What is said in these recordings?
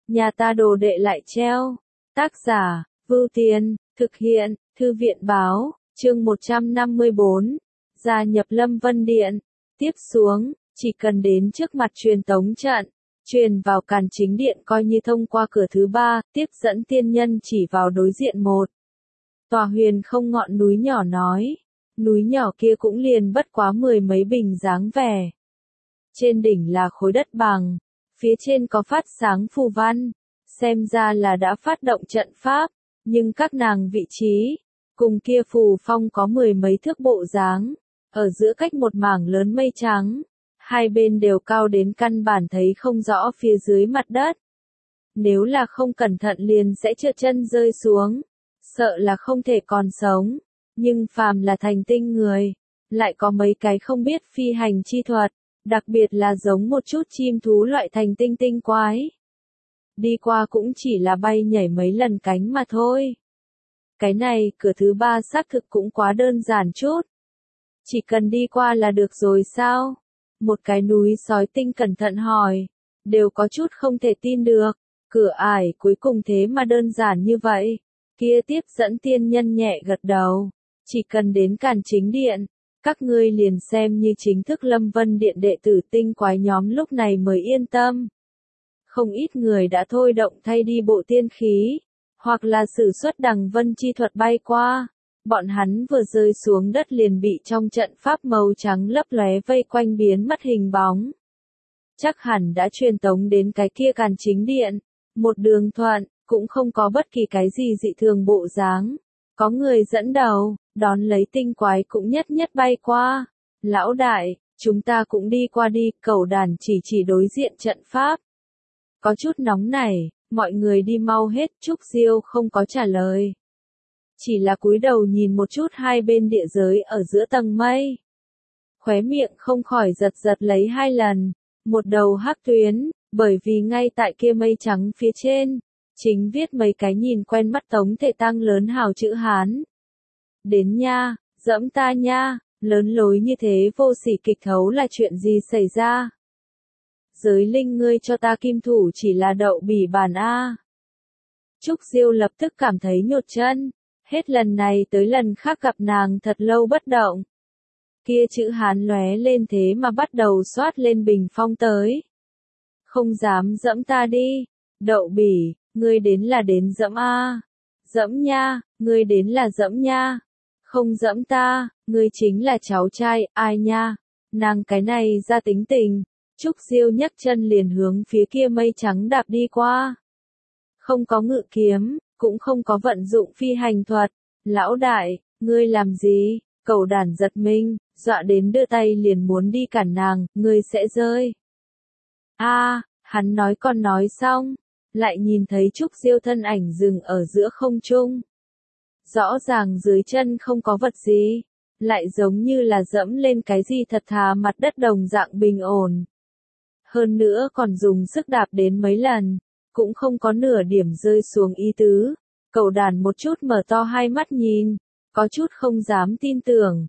nhà ta đồ đệ lại treo. Tác giả, Vưu Tiên, thực hiện, Thư viện báo, chương 154, gia nhập Lâm Vân Điện. Tiếp xuống, chỉ cần đến trước mặt truyền tống trận, truyền vào càn chính điện coi như thông qua cửa thứ 3, tiếp dẫn tiên nhân chỉ vào đối diện một. Tòa huyền không ngọn núi nhỏ nói, núi nhỏ kia cũng liền bất quá 10 mấy bình dáng vẻ. Trên đỉnh là khối đất bằng, phía trên có phát sáng phù văn, xem ra là đã phát động trận pháp, nhưng các nàng vị trí, cùng kia phù phong có 10 mấy thước bộ dáng, ở giữa cách một mảng lớn mây trắng, hai bên đều cao đến căn bản thấy không rõ phía dưới mặt đất. Nếu là không cẩn thận liền sẽ trượt chân rơi xuống, sợ là không thể còn sống, nhưng phàm là thành tinh người, lại có mấy cái không biết phi hành chi thuật, đặc biệt là giống một chút chim thú loại thành tinh tinh quái. Đi qua cũng chỉ là bay nhảy mấy lần cánh mà thôi. Cái này, cửa thứ 3 xác thực cũng quá đơn giản chút. Chỉ cần đi qua là được rồi sao? Một cái núi sói tinh cẩn thận hỏi, đều có chút không thể tin được, cửa ải cuối cùng thế mà đơn giản như vậy. Kia tiếp dẫn tiên nhân nhẹ gật đầu, chỉ cần đến càn chính điện, các ngươi liền xem như chính thức Lâm Vân Điện đệ tử tinh quái nhóm lúc này mới yên tâm. Không ít người đã thôi động thay đi bộ tiên khí, hoặc là sử xuất đằng vân chi thuật bay qua. Bọn hắn vừa rơi xuống đất liền bị trong trận pháp màu trắng lấp lóe vây quanh biến mất hình bóng. Chắc hẳn đã truyền tống đến cái kia càn chính điện, một đường thuận, cũng không có bất kỳ cái gì dị thường bộ dáng. Có người dẫn đầu, đón lấy tinh quái cũng nhất nhất bay qua. Lão đại, chúng ta cũng đi qua đi, cẩu đàn chỉ đối diện trận pháp. Có chút nóng này, mọi người đi mau hết, Trúc Diêu không có trả lời. Chỉ là cúi đầu nhìn một chút hai bên địa giới ở giữa tầng mây. Khóe miệng không khỏi giật giật lấy hai lần, một đầu hắc tuyến, bởi vì ngay tại kia mây trắng phía trên, chính viết mấy cái nhìn quen mắt Tống Thể Tăng lớn hào chữ Hán. Đến nha, dẫm ta nha, lớn lối như thế vô sỉ kịch thấu là chuyện gì xảy ra? Giới linh ngươi cho ta kim thủ chỉ là đậu bỉ bản A. Trúc Diêu lập tức cảm thấy nhột chân, hết lần này tới lần khác gặp nàng thật lâu bất động. Kia chữ Hán lóe lên thế mà bắt đầu xoát lên bình phong tới. Không dám dẫm ta đi, đậu bỉ, ngươi đến là đến dẫm A. Dẫm nha, ngươi đến là dẫm nha. Không dẫm ta, ngươi chính là cháu trai, ai nha. Nàng cái này ra tính tình. Trúc Diêu nhấc chân liền hướng phía kia mây trắng đạp đi qua. Không có ngự kiếm, cũng không có vận dụng phi hành thuật. Lão đại, ngươi làm gì? Cẩu đàn giật mình, dọa đến đưa tay liền muốn đi cản nàng, ngươi sẽ rơi. Hắn nói còn nói xong, lại nhìn thấy Trúc Diêu thân ảnh dừng ở giữa không trung. Rõ ràng dưới chân không có vật gì, lại giống như là dẫm lên cái gì thật thà mặt đất đồng dạng bình ổn. Hơn nữa còn dùng sức đạp đến mấy lần, cũng không có nửa điểm rơi xuống ý tứ. Cẩu đàn một chút mở to hai mắt nhìn, có chút không dám tin tưởng.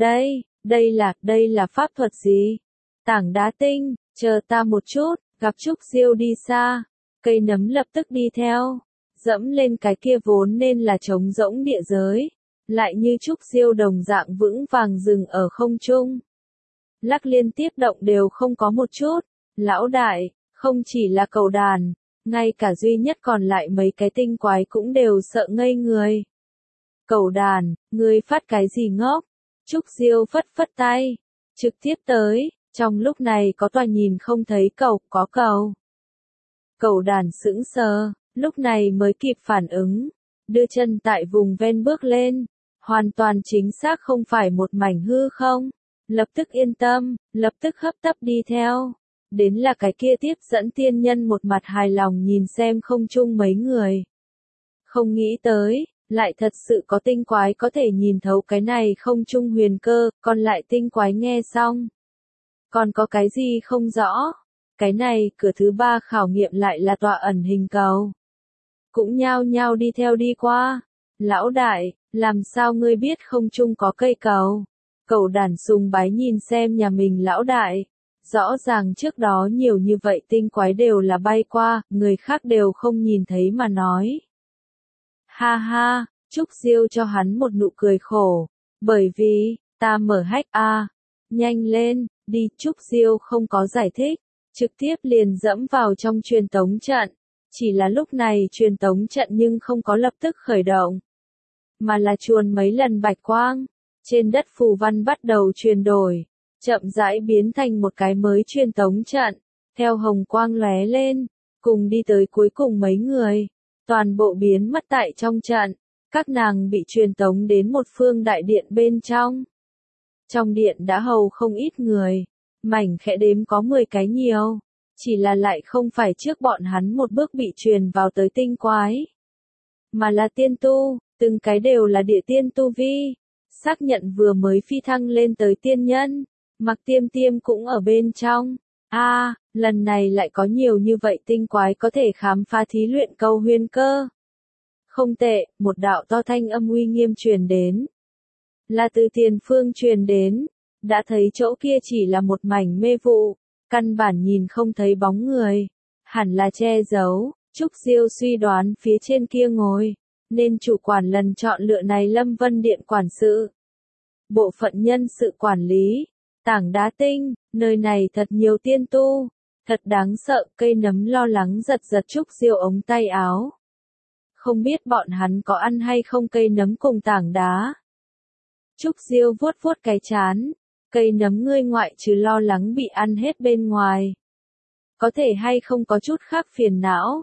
Đây là pháp thuật gì? Tảng đá tinh, chờ ta một chút, gặp Trúc Diêu đi xa, cây nấm lập tức đi theo, dẫm lên cái kia vốn nên là trống rỗng địa giới, lại như Trúc Diêu đồng dạng vững vàng dừng ở không trung. Lắc liên tiếp động đều không có một chút. Lão đại, không chỉ là cẩu đàn, ngay cả duy nhất còn lại mấy cái tinh quái cũng đều sợ ngây người. Cẩu đàn, ngươi phát cái gì ngốc? Trúc Diêu phất phất tay, trực tiếp tới, trong lúc này có tòa nhìn không thấy cẩu, có cầu. Cẩu đàn sững sờ, lúc này mới kịp phản ứng, đưa chân tại vùng ven bước lên, hoàn toàn chính xác không phải một mảnh hư không, lập tức yên tâm, lập tức hấp tấp đi theo. Đến là cái kia tiếp dẫn tiên nhân một mặt hài lòng nhìn xem không chung mấy người. Không nghĩ tới, lại thật sự có tinh quái có thể nhìn thấu cái này không chung huyền cơ, còn lại tinh quái nghe xong. Còn có cái gì không rõ? Cái này, cửa thứ 3 khảo nghiệm lại là tọa ẩn hình cầu. Cũng nhao nhao đi theo đi qua. Lão đại, làm sao ngươi biết không chung có cây cầu? Cẩu đàn sùng bái nhìn xem nhà mình lão đại. Rõ ràng trước đó nhiều như vậy tinh quái đều là bay qua, người khác đều không nhìn thấy mà nói. Ha ha, Trúc Diêu cho hắn một nụ cười khổ, bởi vì, ta mở hách a, nhanh lên, đi. Trúc Diêu không có giải thích, trực tiếp liền dẫm vào trong truyền tống trận, chỉ là lúc này truyền tống trận nhưng không có lập tức khởi động, mà là chuồn mấy lần bạch quang, trên đất phù văn bắt đầu chuyển đổi, chậm rãi biến thành một cái mới truyền tống trận, theo hồng quang lóe lên, cùng đi tới cuối cùng mấy người, toàn bộ biến mất tại trong trận, các nàng bị truyền tống đến một phương đại điện bên trong. Trong điện đã hầu không ít người, mảnh khẽ đếm có 10 cái nhiều, chỉ là lại không phải trước bọn hắn một bước bị truyền vào tới tinh quái, mà là tiên tu, từng cái đều là địa tiên tu vi, xác nhận vừa mới phi thăng lên tới tiên nhân, Mặc Tiêm Tiêm cũng ở bên trong. Lần này lại có nhiều như vậy tinh quái có thể khám phá thí luyện câu huyền cơ. Không tệ, một đạo to thanh âm uy nghiêm truyền đến. Là từ tiền phương truyền đến, đã thấy chỗ kia chỉ là một mảnh mê vụ, căn bản nhìn không thấy bóng người, hẳn là che giấu. Trúc Diêu suy đoán phía trên kia ngồi, nên chủ quản lần chọn lựa này Lâm Vân Điện quản sự. Bộ phận nhân sự quản lý, tảng đá tinh, nơi này thật nhiều tiên tu, thật đáng sợ. Cây nấm lo lắng giật giật Trúc Diêu ống tay áo. Không biết bọn hắn có ăn hay không cây nấm cùng tảng đá. Trúc Diêu vuốt vuốt cái trán, cây nấm ngươi ngoại trừ lo lắng bị ăn hết bên ngoài, có thể hay không có chút khác phiền não.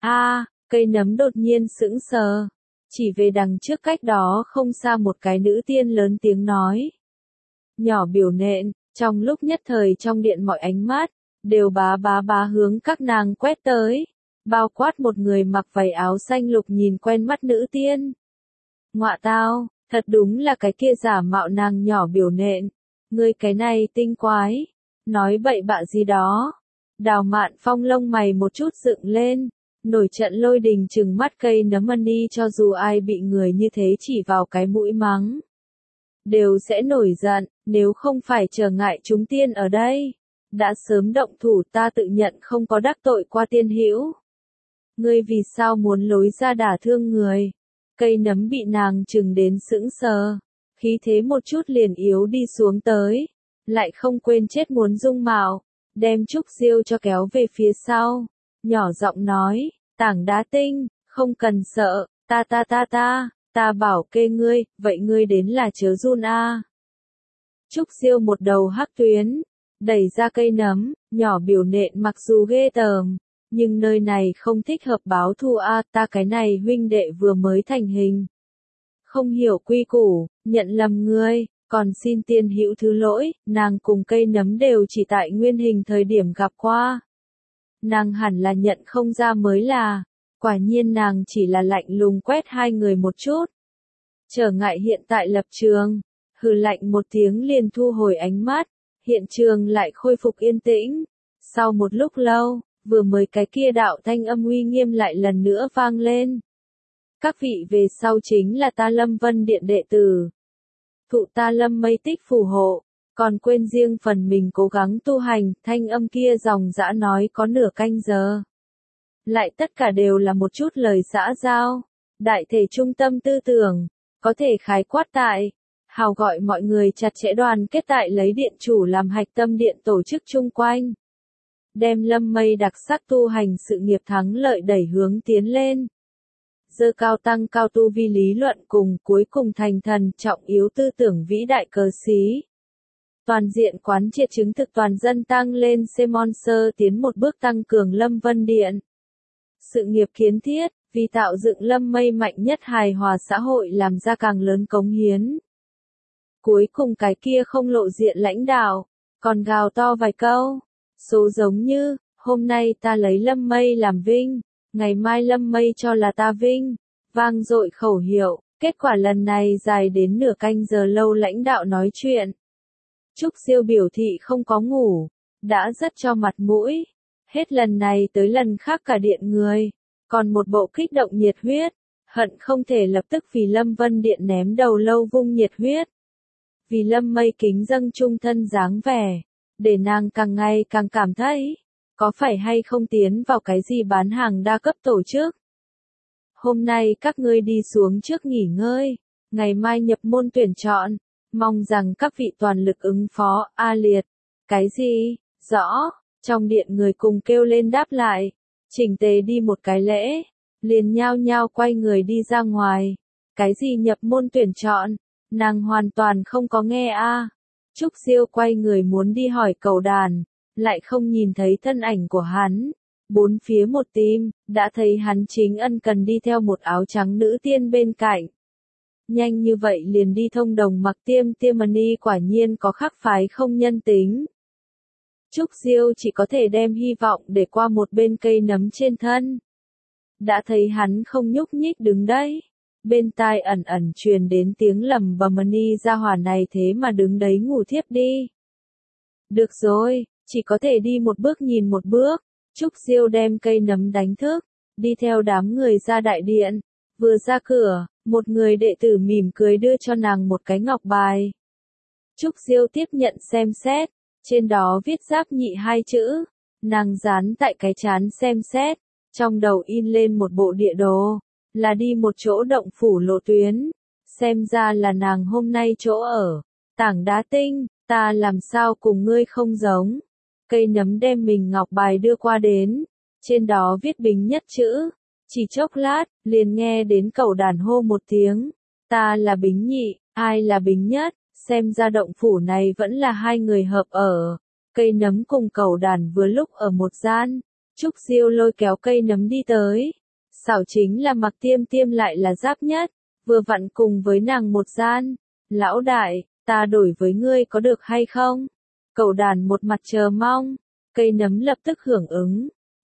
Cây nấm đột nhiên sững sờ, chỉ về đằng trước cách đó không xa một cái nữ tiên lớn tiếng nói. Nhỏ biểu nện, trong lúc nhất thời trong điện mọi ánh mắt, đều bá hướng các nàng quét tới, bao quát một người mặc váy áo xanh lục nhìn quen mắt nữ tiên. Ngọa tao, thật đúng là cái kia giả mạo nàng nhỏ biểu nện, ngươi cái này tinh quái, nói bậy bạ gì đó. Đào Mạn Phong lông mày một chút dựng lên, nổi trận lôi đình trừng mắt cây nấm đi, cho dù ai bị người như thế chỉ vào cái mũi mắng, đều sẽ nổi giận, nếu không phải trở ngại chúng tiên ở đây, đã sớm động thủ. Ta tự nhận không có đắc tội qua tiên hữu. Ngươi vì sao muốn lối ra đả thương người? Cây nấm bị nàng trừng đến sững sờ, khí thế một chút liền yếu đi xuống tới, lại không quên chết muốn dung mạo, đem Trúc Diêu cho kéo về phía sau, nhỏ giọng nói, tảng đá tinh, không cần sợ, ta bảo kê ngươi, vậy ngươi đến là chớ run a. Trúc Diêu một đầu hắc tuyến, đẩy ra cây nấm, nhỏ biểu nện mặc dù ghê tởm, nhưng nơi này không thích hợp báo thù a. Ta cái này huynh đệ vừa mới thành hình, không hiểu quy củ, nhận lầm ngươi, còn xin tiên hữu thứ lỗi. Nàng cùng cây nấm đều chỉ tại nguyên hình thời điểm gặp qua, nàng hẳn là nhận không ra mới là. Quả nhiên nàng chỉ là lạnh lùng quét hai người một chút, trở ngại hiện tại lập trường, hừ lạnh một tiếng liền thu hồi ánh mắt, hiện trường lại khôi phục yên tĩnh. Sau một lúc lâu, vừa mới cái kia đạo thanh âm uy nghiêm lại lần nữa vang lên. Các vị về sau chính là ta Lâm Vân Điện đệ tử, thụ ta Lâm Mây Tích phù hộ, còn quên riêng phần mình cố gắng tu hành. Thanh âm kia dòng dã nói có nửa canh giờ, lại tất cả đều là một chút lời xã giao, đại thể trung tâm tư tưởng, có thể khái quát tại, hào gọi mọi người chặt chẽ đoàn kết tại lấy điện chủ làm hạch tâm điện tổ chức chung quanh, đem Lâm Mây đặc sắc tu hành sự nghiệp thắng lợi đẩy hướng tiến lên. Dơ cao tăng cao tu vi lý luận cùng cuối cùng thành thần trọng yếu tư tưởng vĩ đại cờ xí. Toàn diện quán triệt chứng thực toàn dân tăng lên Monster tiến một bước tăng cường Lâm Vân Điện. Sự nghiệp kiến thiết, vì tạo dựng Lâm Mây mạnh nhất hài hòa xã hội làm ra càng lớn cống hiến. Cuối cùng cái kia không lộ diện lãnh đạo, còn gào to vài câu, số giống như, hôm nay ta lấy Lâm Mây làm vinh, ngày mai Lâm Mây cho là ta vinh, vang dội khẩu hiệu. Kết quả lần này dài đến nửa canh giờ lâu lãnh đạo nói chuyện. Trúc Diêu biểu thị không có ngủ, đã rất cho mặt mũi. Hết lần này tới lần khác cả điện người, còn một bộ kích động nhiệt huyết, hận không thể lập tức vì Lâm Vân Điện ném đầu lâu vung nhiệt huyết. Vì Lâm Mây kính dâng trung thân dáng vẻ, để nàng càng ngày càng cảm thấy, có phải hay không tiến vào cái gì bán hàng đa cấp tổ chức. Hôm nay các ngươi đi xuống trước nghỉ ngơi, ngày mai nhập môn tuyển chọn, mong rằng các vị toàn lực ứng phó. A Liệt, cái gì, rõ, trong điện người cùng kêu lên đáp lại, chỉnh tề đi một cái lễ, liền nhao nhao quay người đi ra ngoài. Cái gì nhập môn tuyển chọn, nàng hoàn toàn không có nghe a. Trúc Diêu quay người muốn đi hỏi Cầu Đàn, lại không nhìn thấy thân ảnh của hắn. Bốn phía một tim, đã thấy hắn chính ân cần đi theo một áo trắng nữ tiên bên cạnh. Nhanh như vậy liền đi thông đồng Mặc Tiêm Tiemani, quả nhiên có khắc phái không nhân tính. Trúc Diêu chỉ có thể đem hy vọng để qua một bên cây nấm trên thân. Đã thấy hắn không nhúc nhích đứng đấy. Bên tai ẩn ẩn truyền đến tiếng lầm bầm, ni gia hỏa này thế mà đứng đấy ngủ thiếp đi. Được rồi, chỉ có thể đi một bước nhìn một bước. Trúc Diêu đem cây nấm đánh thức, đi theo đám người ra đại điện. Vừa ra cửa, một người đệ tử mỉm cười đưa cho nàng một cái ngọc bài. Trúc Diêu tiếp nhận xem xét, trên đó viết Giáp Nhị hai chữ. Nàng dán tại cái trán xem xét, trong đầu in lên một bộ địa đồ, là đi một chỗ động phủ lộ tuyến. Xem ra là nàng hôm nay chỗ ở, Tảng Đá Tinh, ta làm sao cùng ngươi không giống. Cây nấm đem mình ngọc bài đưa qua đến, trên đó viết Bính Nhất chữ. Chỉ chốc lát, liền nghe đến Cẩu Đàn hô một tiếng, ta là Bính Nhị, ai là Bính Nhất, xem ra động phủ này vẫn là hai người hợp ở. Cây nấm cùng Cẩu Đàn vừa lúc ở một gian, Trúc Diêu lôi kéo cây nấm đi tới. Xảo chính là Mặc Tiêm Tiêm lại là Giáp Nhất, vừa vặn cùng với nàng một gian. Lão đại, ta đổi với ngươi có được hay không? Cẩu Đàn một mặt chờ mong, cây nấm lập tức hưởng ứng.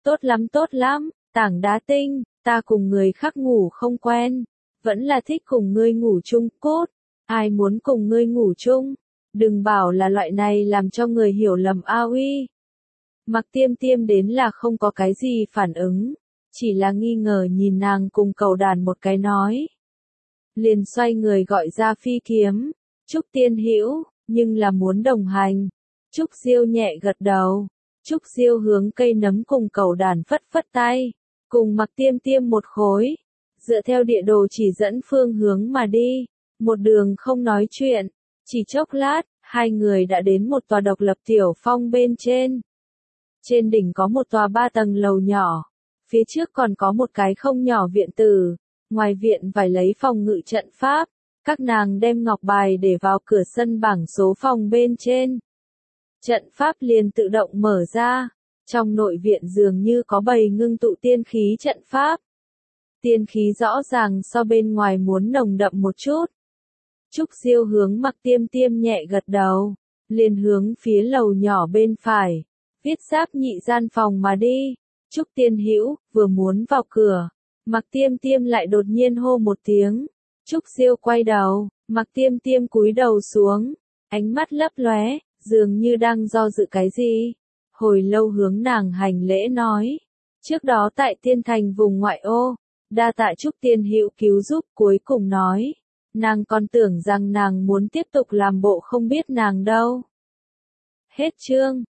Tốt lắm, Tảng Đá Tinh, ta cùng người khác ngủ không quen, vẫn là thích cùng ngươi ngủ chung. Cốt, ai muốn cùng ngươi ngủ chung? Đừng bảo là loại này làm cho người hiểu lầm a uy. Mặc Tiêm Tiêm đến là không có cái gì phản ứng, chỉ là nghi ngờ nhìn nàng cùng Cẩu Đàn một cái nói. Liền xoay người gọi ra Phi Kiếm, Trúc Tiên Hữu, nhưng là muốn đồng hành. Trúc Diêu nhẹ gật đầu, Trúc Diêu hướng cây nấm cùng Cẩu Đàn phất phất tay, cùng Mặc Tiêm Tiêm một khối, dựa theo địa đồ chỉ dẫn phương hướng mà đi, một đường không nói chuyện, chỉ chốc lát, hai người đã đến một tòa độc lập tiểu phong bên trên. Trên đỉnh có một tòa 3 tầng lầu nhỏ, phía trước còn có một cái không nhỏ viện tử, ngoài viện vài lấy phòng ngự trận pháp, các nàng đem ngọc bài để vào cửa sân bảng số phòng bên trên. Trận pháp liền tự động mở ra, trong nội viện dường như có bầy ngưng tụ tiên khí trận pháp. Tiên khí rõ ràng so bên ngoài muốn nồng đậm một chút. Trúc Diêu hướng Mặc Tiêm Tiêm nhẹ gật đầu, liền hướng phía lầu nhỏ bên phải, viết Giáp Nhị gian phòng mà đi. Trúc Tiên Hữu, vừa muốn vào cửa, Mặc Tiêm Tiêm lại đột nhiên hô một tiếng. Trúc Diêu quay đầu, Mặc Tiêm Tiêm cúi đầu xuống, ánh mắt lấp lóe, dường như đang do dự cái gì. Hồi lâu hướng nàng hành lễ nói, trước đó tại Tiên Thành vùng ngoại ô, đa tạ Trúc Tiên Hữu cứu giúp. Cuối cùng nói, nàng còn tưởng rằng nàng muốn tiếp tục làm bộ không biết nàng đâu. Hết chương.